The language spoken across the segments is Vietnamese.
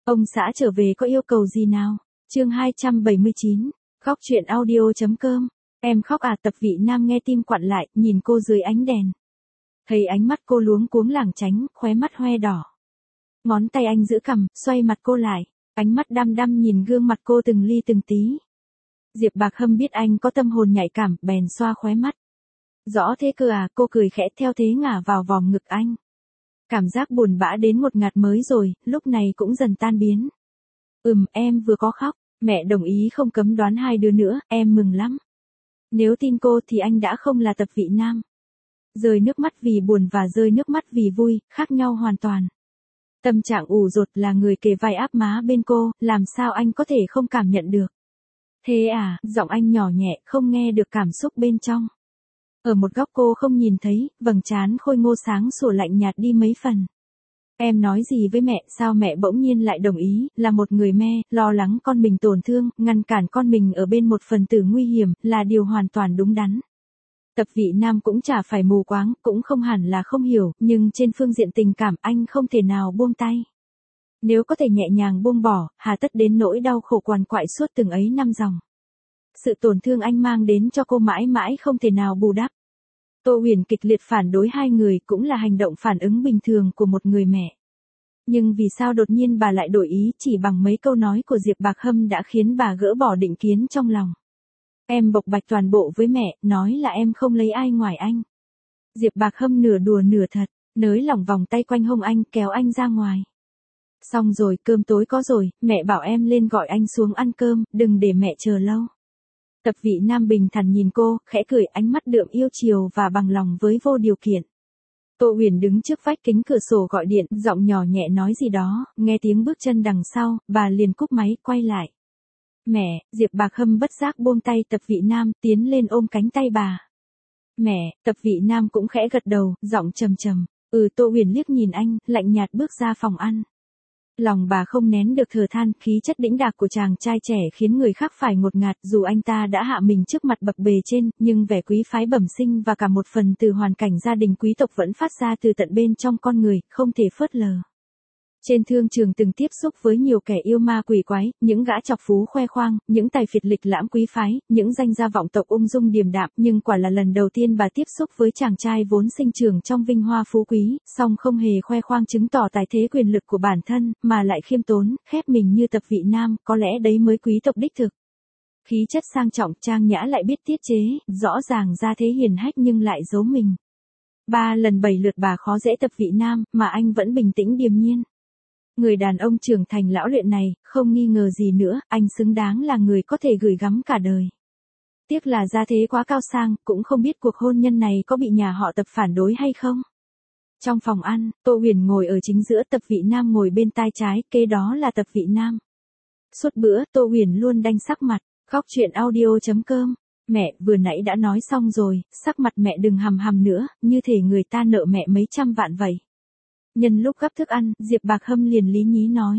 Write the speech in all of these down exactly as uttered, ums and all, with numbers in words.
Ông xã trở về có yêu cầu gì nào? Chương hai trăm bảy mươi chín, khóc chuyện audio.com. Em khóc à? Tập Vị Nam nghe tim quặn lại, nhìn cô dưới ánh đèn. Thấy ánh mắt cô luống cuống lảng tránh, khóe mắt hoe đỏ. Ngón tay anh giữ cằm, xoay mặt cô lại, ánh mắt đăm đăm nhìn gương mặt cô từng ly từng tí. Diệp Bạc Hâm biết anh có tâm hồn nhạy cảm, bèn xoa khóe mắt. Rõ thế cơ à? Cô cười khẽ theo thế ngả vào vòng ngực anh. Cảm giác buồn bã đến một ngạt mới rồi, lúc này cũng dần tan biến. Ừm, em vừa có khóc, mẹ đồng ý không cấm đoán hai đứa nữa, em mừng lắm. Nếu tin cô thì anh đã không là Tập Vị Nam. Rơi nước mắt vì buồn và rơi nước mắt vì vui, khác nhau hoàn toàn. Tâm trạng ủ rột là người kề vai áp má bên cô, làm sao anh có thể không cảm nhận được. Thế à? Giọng anh nhỏ nhẹ, không nghe được cảm xúc bên trong. Ở một góc cô không nhìn thấy, vầng trán khôi ngô sáng sủa lạnh nhạt đi mấy phần. Em nói gì với mẹ, sao mẹ bỗng nhiên lại đồng ý, là một người mẹ, lo lắng con mình tổn thương, ngăn cản con mình ở bên một phần tử nguy hiểm, là điều hoàn toàn đúng đắn. Tập Vị Nam cũng chả phải mù quáng, cũng không hẳn là không hiểu, nhưng trên phương diện tình cảm anh không thể nào buông tay. Nếu có thể nhẹ nhàng buông bỏ, hà tất đến nỗi đau khổ quằn quại suốt từng ấy năm dòng. Sự tổn thương anh mang đến cho cô mãi mãi không thể nào bù đắp. Tô Huyền kịch liệt phản đối hai người cũng là hành động phản ứng bình thường của một người mẹ. Nhưng vì sao đột nhiên bà lại đổi ý chỉ bằng mấy câu nói của Diệp Bạc Hâm đã khiến bà gỡ bỏ định kiến trong lòng. Em bộc bạch toàn bộ với mẹ, nói là em không lấy ai ngoài anh. Diệp Bạc Hâm nửa đùa nửa thật, nới lỏng vòng tay quanh hông anh kéo anh ra ngoài. Xong rồi, cơm tối có rồi, mẹ bảo em lên gọi anh xuống ăn cơm, đừng để mẹ chờ lâu. Tập Vị Nam bình thản nhìn cô, khẽ cười, ánh mắt đượm yêu chiều và bằng lòng với vô điều kiện. Tô Huyền đứng trước vách kính cửa sổ gọi điện, giọng nhỏ nhẹ nói gì đó, nghe tiếng bước chân đằng sau, bà liền cúp máy, quay lại. Mẹ, Diệp Bạc Hâm bất giác buông tay Tập Vị Nam, tiến lên ôm cánh tay bà. Mẹ, Tập Vị Nam cũng khẽ gật đầu, giọng trầm trầm. Ừ. Tô Huyền liếc nhìn anh, lạnh nhạt bước ra phòng ăn. Lòng bà không nén được thở than, khí chất đĩnh đạc của chàng trai trẻ khiến người khác phải ngột ngạt, dù anh ta đã hạ mình trước mặt bậc bề trên, nhưng vẻ quý phái bẩm sinh và cả một phần từ hoàn cảnh gia đình quý tộc vẫn phát ra từ tận bên trong con người, không thể phớt lờ. Trên thương trường từng tiếp xúc với nhiều kẻ yêu ma quỷ quái, những gã chọc phú khoe khoang, những tài phiệt lịch lãm quý phái, những danh gia vọng tộc ung dung điềm đạm, nhưng quả là lần đầu tiên bà tiếp xúc với chàng trai vốn sinh trưởng trong vinh hoa phú quý, song không hề khoe khoang chứng tỏ tài thế quyền lực của bản thân, mà lại khiêm tốn, khép mình như Tập Vị Nam, có lẽ đấy mới quý tộc đích thực. Khí chất sang trọng, trang nhã lại biết tiết chế, rõ ràng ra thế hiền hách nhưng lại giấu mình. Ba lần bảy lượt bà khó dễ Tập Vị Nam, mà anh vẫn bình tĩnh điềm nhiên. Người đàn ông trưởng thành lão luyện này, không nghi ngờ gì nữa, anh xứng đáng là người có thể gửi gắm cả đời. Tiếc là gia thế quá cao sang, cũng không biết cuộc hôn nhân này có bị nhà họ Tập phản đối hay không. Trong phòng ăn, Tô Huyền ngồi ở chính giữa, Tập Vị Nam ngồi bên tai trái, kế đó là Tập Vị Nam. Suốt bữa, Tô Huyền luôn đanh sắc mặt, khóc chuyện audio.com. Mẹ, vừa nãy đã nói xong rồi, sắc mặt mẹ đừng hằm hằm nữa, như thể người ta nợ mẹ mấy trăm vạn vậy. Nhân lúc gắp thức ăn, Diệp Bạc Hâm liền lý nhí nói.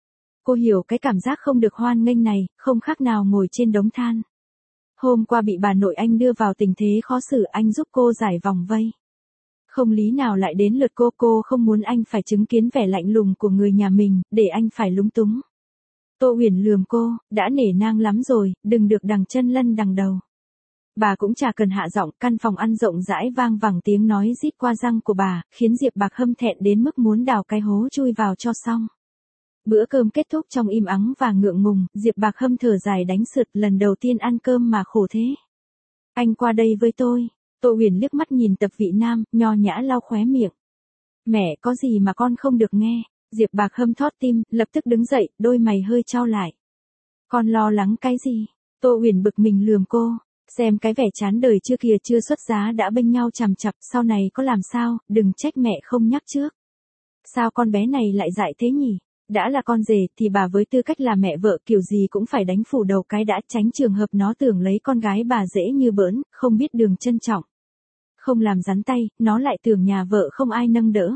Cô hiểu cái cảm giác không được hoan nghênh này, không khác nào ngồi trên đống than. Hôm qua bị bà nội anh đưa vào tình thế khó xử, anh giúp cô giải vòng vây. Không lý nào lại đến lượt cô, cô không muốn anh phải chứng kiến vẻ lạnh lùng của người nhà mình, để anh phải lúng túng. Tô Huyền lườm cô, đã nể nang lắm rồi, đừng được đằng chân lân đằng đầu. Bà cũng chả cần hạ giọng, căn phòng ăn rộng rãi vang vẳng tiếng nói rít qua răng của bà, khiến Diệp Bạc Hâm thẹn đến mức muốn đào cái hố chui vào cho xong. Bữa cơm kết thúc trong im ắng và ngượng ngùng, Diệp Bạc Hâm thở dài đánh sượt, lần đầu tiên ăn cơm mà khổ thế. Anh qua đây với tôi. Tô Huyền liếc mắt nhìn Tập Vị Nam, nho nhã lau khóe miệng. Mẹ, có gì mà con không được nghe. Diệp Bạc Hâm thót tim, lập tức đứng dậy, đôi mày hơi chau lại. Con lo lắng cái gì? Tô Huyền bực mình lườm cô. Xem cái vẻ chán đời chưa kìa, chưa xuất giá đã bênh nhau chằm chặp, sau này có làm sao, đừng trách mẹ không nhắc trước. Sao con bé này lại dại thế nhỉ? Đã là con rể thì bà với tư cách là mẹ vợ kiểu gì cũng phải đánh phủ đầu cái đã, tránh trường hợp nó tưởng lấy con gái bà dễ như bỡn, không biết đường trân trọng. Không làm rắn tay, nó lại tưởng nhà vợ không ai nâng đỡ.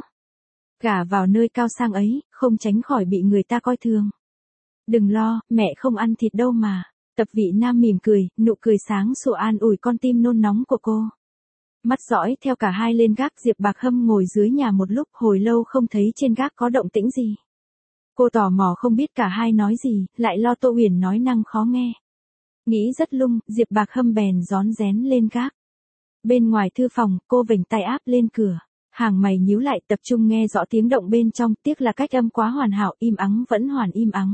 Gả vào nơi cao sang ấy, không tránh khỏi bị người ta coi thường. Đừng lo, mẹ không ăn thịt đâu mà. Tập Vị Nam mỉm cười, nụ cười sáng sủa an ủi con tim nôn nóng của cô. Mắt dõi theo cả hai lên gác, Diệp Bạc Hâm ngồi dưới nhà một lúc, hồi lâu không thấy trên gác có động tĩnh gì. Cô tò mò không biết cả hai nói gì, lại lo Tô Huyền nói năng khó nghe. Nghĩ rất lung, Diệp Bạc Hâm bèn rón rén lên gác. Bên ngoài thư phòng, cô vểnh tay áp lên cửa. Hàng mày nhíu lại tập trung nghe rõ tiếng động bên trong, tiếc là cách âm quá hoàn hảo, im ắng vẫn hoàn im ắng.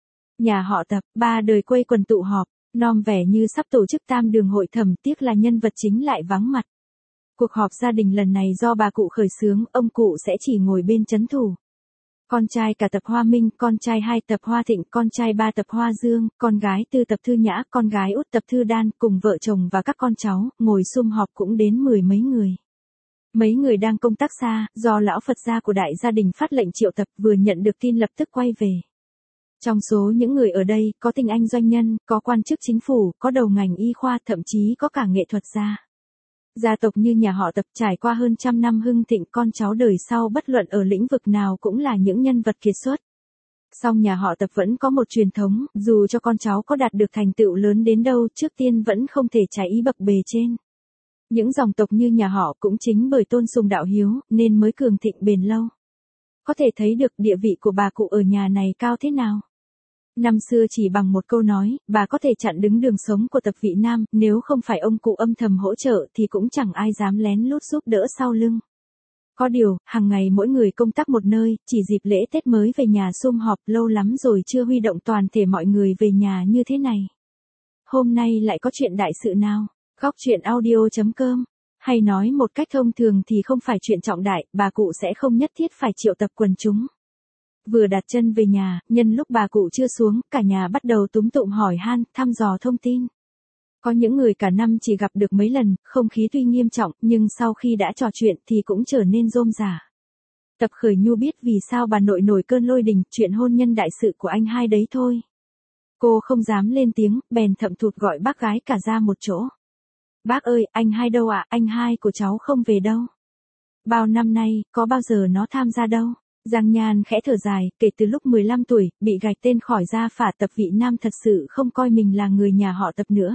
Nhà họ Tập, ba đời quây quần tụ họp, nom vẻ như sắp tổ chức tam đường hội thẩm, tiếc là nhân vật chính lại vắng mặt. Cuộc họp gia đình lần này do bà cụ khởi xướng, ông cụ sẽ chỉ ngồi bên chấn thủ. Con trai cả Tập Hoa Minh, con trai hai Tập Hoa Thịnh, con trai ba Tập Hoa Dương, con gái tư Tập Thư Nhã, con gái út Tập Thư Đan, cùng vợ chồng và các con cháu, ngồi sum họp cũng đến mười mấy người. Mấy người đang công tác xa, do lão Phật gia của đại gia đình phát lệnh triệu tập, vừa nhận được tin lập tức quay về. Trong số những người ở đây, có tinh anh doanh nhân, có quan chức chính phủ, có đầu ngành y khoa, thậm chí có cả nghệ thuật gia. Gia tộc như nhà họ Tập trải qua hơn trăm năm hưng thịnh, con cháu đời sau bất luận ở lĩnh vực nào cũng là những nhân vật kiệt xuất. Song nhà họ Tập vẫn có một truyền thống, dù cho con cháu có đạt được thành tựu lớn đến đâu, trước tiên vẫn không thể trái ý bậc bề trên. Những dòng tộc như nhà họ cũng chính bởi tôn sùng đạo hiếu, nên mới cường thịnh bền lâu. Có thể thấy được địa vị của bà cụ ở nhà này cao thế nào. Năm xưa chỉ bằng một câu nói, bà có thể chặn đứng đường sống của Tập Vị Nam, nếu không phải ông cụ âm thầm hỗ trợ thì cũng chẳng ai dám lén lút giúp đỡ sau lưng. Có điều, hàng ngày mỗi người công tác một nơi, chỉ dịp lễ Tết mới về nhà sum họp, lâu lắm rồi chưa huy động toàn thể mọi người về nhà như thế này. Hôm nay lại có chuyện đại sự nào? Góc truyện audio chấm com. Hay nói một cách thông thường thì không phải chuyện trọng đại, bà cụ sẽ không nhất thiết phải triệu tập quần chúng. Vừa đặt chân về nhà, nhân lúc bà cụ chưa xuống, cả nhà bắt đầu túm tụm hỏi han, thăm dò thông tin. Có những người cả năm chỉ gặp được mấy lần, không khí tuy nghiêm trọng, nhưng sau khi đã trò chuyện thì cũng trở nên rôm rả. Tập Khởi Nhu biết vì sao bà nội nổi cơn lôi đình, chuyện hôn nhân đại sự của anh hai đấy thôi. Cô không dám lên tiếng, bèn thậm thụt gọi bác gái cả ra một chỗ. Bác ơi, anh hai đâu ạ, anh hai của cháu không về đâu. Bao năm nay, có bao giờ nó tham gia đâu. Giang Nhan khẽ thở dài, kể từ lúc mười lăm tuổi, bị gạch tên khỏi gia phả Tập Vị Nam thật sự không coi mình là người nhà họ Tập nữa.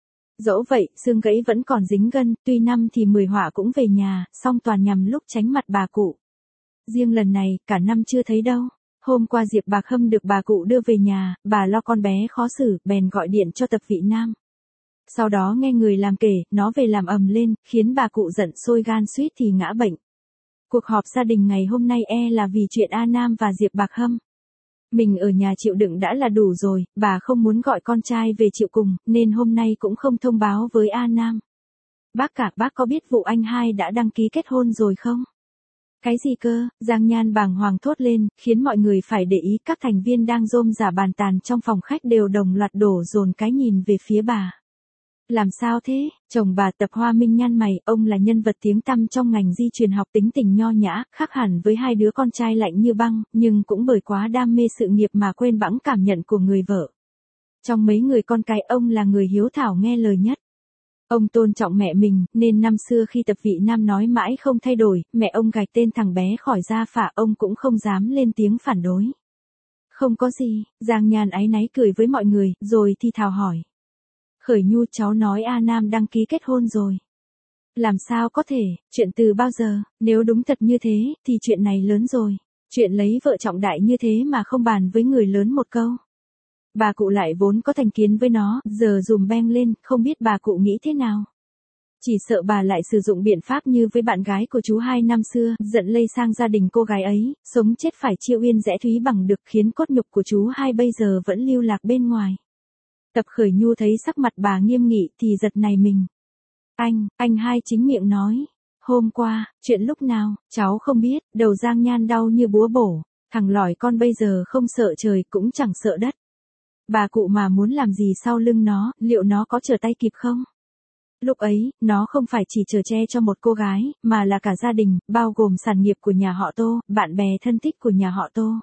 Dẫu vậy, xương gãy vẫn còn dính gân, tuy năm thì mười họa cũng về nhà, song toàn nhằm lúc tránh mặt bà cụ. Riêng lần này, cả năm chưa thấy đâu. Hôm qua Diệp Bạc Hâm được bà cụ đưa về nhà, bà lo con bé khó xử, bèn gọi điện cho Tập Vị Nam. Sau đó nghe người làm kể, nó về làm ầm lên, khiến bà cụ giận sôi gan suýt thì ngã bệnh. Cuộc họp gia đình ngày hôm nay e là vì chuyện A Nam và Diệp Bạc Hâm. Mình ở nhà chịu đựng đã là đủ rồi, bà không muốn gọi con trai về chịu cùng, nên hôm nay cũng không thông báo với A Nam. Bác cả, bác có biết vụ anh hai đã đăng ký kết hôn rồi không? Cái gì cơ? Giang Nhan bàng hoàng thốt lên, khiến mọi người phải để ý, các thành viên đang rôm rả bàn tàn trong phòng khách đều đồng loạt đổ dồn cái nhìn về phía bà. Làm sao thế? Chồng bà Tập Hoa Minh nhăn mày, ông là nhân vật tiếng tăm trong ngành di truyền học, tính tình nho nhã, khác hẳn với hai đứa con trai lạnh như băng, nhưng cũng bởi quá đam mê sự nghiệp mà quên bẵng cảm nhận của người vợ. Trong mấy người con cái, ông là người hiếu thảo nghe lời nhất. Ông tôn trọng mẹ mình, nên năm xưa khi Tập Vị Nam nói mãi không thay đổi, mẹ ông gạch tên thằng bé khỏi gia phả, ông cũng không dám lên tiếng phản đối. Không có gì, Giang Nhan áy náy cười với mọi người, rồi thì thào hỏi. Khởi Nhu, cháu nói A Nam đăng ký kết hôn rồi. Làm sao có thể, chuyện từ bao giờ, nếu đúng thật như thế, thì chuyện này lớn rồi. Chuyện lấy vợ trọng đại như thế mà không bàn với người lớn một câu. Bà cụ lại vốn có thành kiến với nó, giờ dùm beng lên, không biết bà cụ nghĩ thế nào. Chỉ sợ bà lại sử dụng biện pháp như với bạn gái của chú hai năm xưa, giận lây sang gia đình cô gái ấy, sống chết phải chia uyên rẽ thúy bằng được, khiến cốt nhục của chú hai bây giờ vẫn lưu lạc bên ngoài. Tập Khởi Nhu thấy sắc mặt bà nghiêm nghị thì giật nảy mình. Anh, anh hai chính miệng nói. Hôm qua, chuyện lúc nào, cháu không biết, đầu Giang Nhan đau như búa bổ. Thằng lỏi con bây giờ không sợ trời cũng chẳng sợ đất. Bà cụ mà muốn làm gì sau lưng nó, liệu nó có trở tay kịp không? Lúc ấy, nó không phải chỉ chở che cho một cô gái, mà là cả gia đình, bao gồm sản nghiệp của nhà họ Tô, bạn bè thân thích của nhà họ Tô.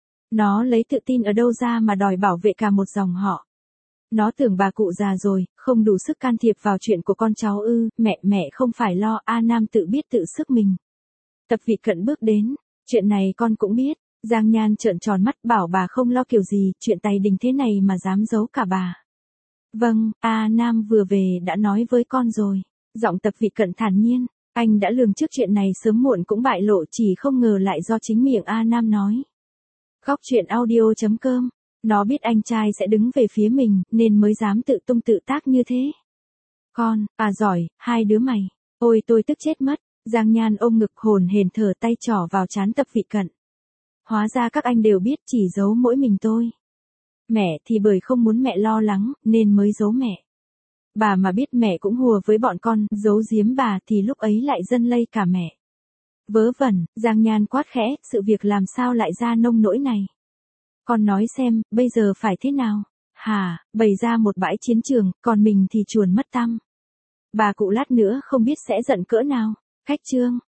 Nó lấy tự tin ở đâu ra mà đòi bảo vệ cả một dòng họ. Nó tưởng bà cụ già rồi, không đủ sức can thiệp vào chuyện của con cháu ư, mẹ, mẹ không phải lo, A Nam tự biết tự sức mình. Tập Vị Cận bước đến, chuyện này con cũng biết. Giang Nhan trợn tròn mắt, bảo bà không lo kiểu gì, chuyện tài đình thế này mà dám giấu cả bà. Vâng, A Nam vừa về đã nói với con rồi. Giọng Tập Vị Cận thản nhiên, anh đã lường trước chuyện này sớm muộn cũng bại lộ, chỉ không ngờ lại do chính miệng A Nam nói. Góc chuyện audio chấm com. Nó biết anh trai sẽ đứng về phía mình, nên mới dám tự tung tự tác như thế. Con, à giỏi, hai đứa mày. Ôi tôi tức chết mất. Giang Nhan ôm ngực hồn hển thở tay trỏ vào trán Tập Vị Cận. Hóa ra các anh đều biết, chỉ giấu mỗi mình tôi. Mẹ thì bởi không muốn mẹ lo lắng, nên mới giấu mẹ. Bà mà biết mẹ cũng hùa với bọn con, giấu giếm bà thì lúc ấy lại dân lây cả mẹ. Vớ vẩn, Giang Nhan quát khẽ, sự việc làm sao lại ra nông nỗi này. Con nói xem, bây giờ phải thế nào? Hà, bày ra một bãi chiến trường, còn mình thì chuồn mất tăm. Bà cụ lát nữa không biết sẽ giận cỡ nào. Khách trương.